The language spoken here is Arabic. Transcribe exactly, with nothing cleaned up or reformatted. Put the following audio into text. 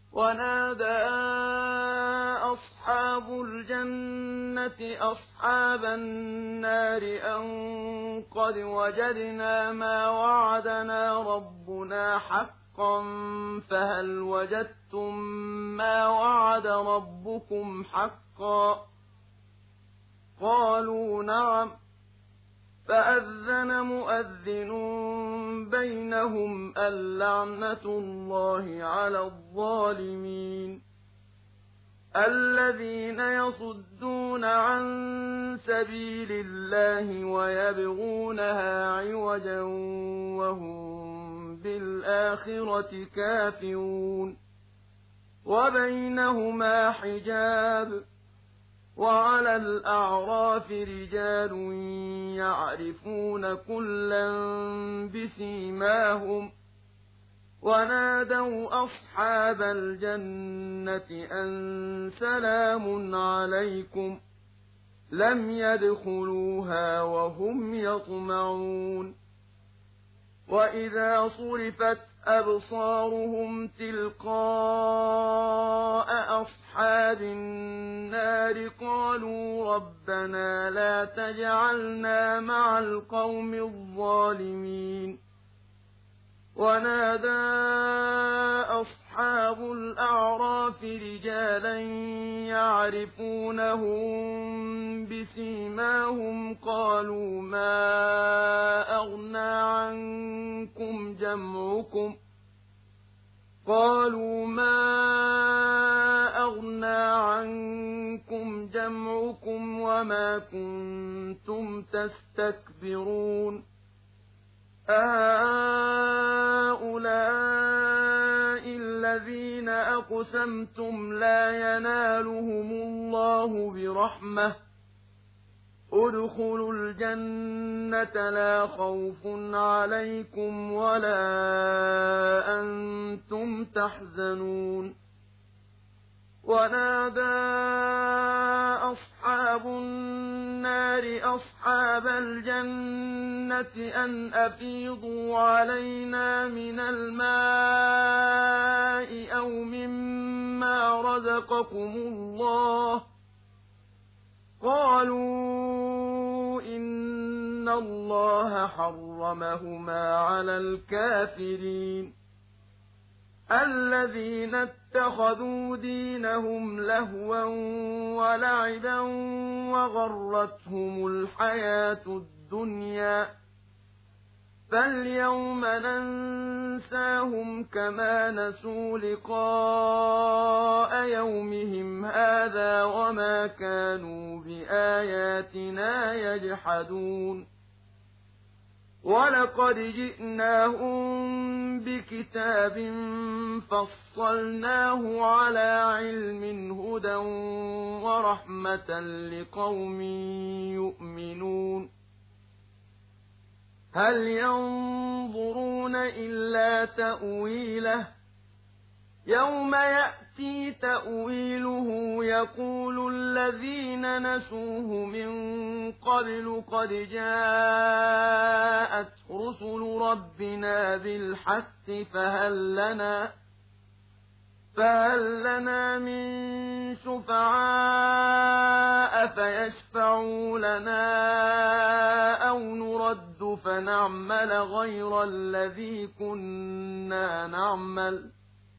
ونادى أصحاب الجنة أصحاب النار أن قد وجدنا ما وعدنا ربنا حقا فهل وجدتم ما وعد ربكم حقا قالوا نعم فأذن مؤذن بينهم اللعنة الله على الظالمين الذين يصدون عن سبيل الله ويبغونها عوجا وهم بالآخرة كافرون وبينهما حجاب وعلى الأعراف رجال يعرفون كلا بسيماهم ونادوا أصحاب الجنة أن سلام عليكم لم يدخلوها وهم يطمعون وإذا صرفت أبصارهم تلقاء أصحاب النار قالوا ربنا لا تجعلنا مع القوم الظالمين ونادى أصحاب الأعراف رجالا يعرفونهم بسيماهم قالوا ما أغنى عنكم جمعكم قالوا ما أغنى عنكم جمعكم وما كنتم تستكبرون أهؤلاء الذين أقسمتم لا ينالهم الله برحمة ادخلوا الجنة لا خوف عليكم ولا أنتم تحزنون ونادى أصحاب النار أصحاب الجنة أن أفيضوا علينا من الماء أو مما رزقكم الله قالوا إن الله حرمهما على الكافرين الذين اتخذوا دينهم لهوا ولعبا وغرتهم الحياة الدنيا فاليوم ننساهم كما نسوا لقاء يومهم هذا وما كانوا بآياتنا يجحدون ولقد جئناهم بكتاب فصلناه على علم هدى ورحمة لقوم يؤمنون هل ينظرون إلا تأويله يوم يأتي تأويله يقول الذين نسوه من قبل قد جاءت رسل ربنا بالحق فهل لنا فهل لنا من شفعاء فيشفعوا لنا أو نرد فنعمل غير الذي كنا نعمل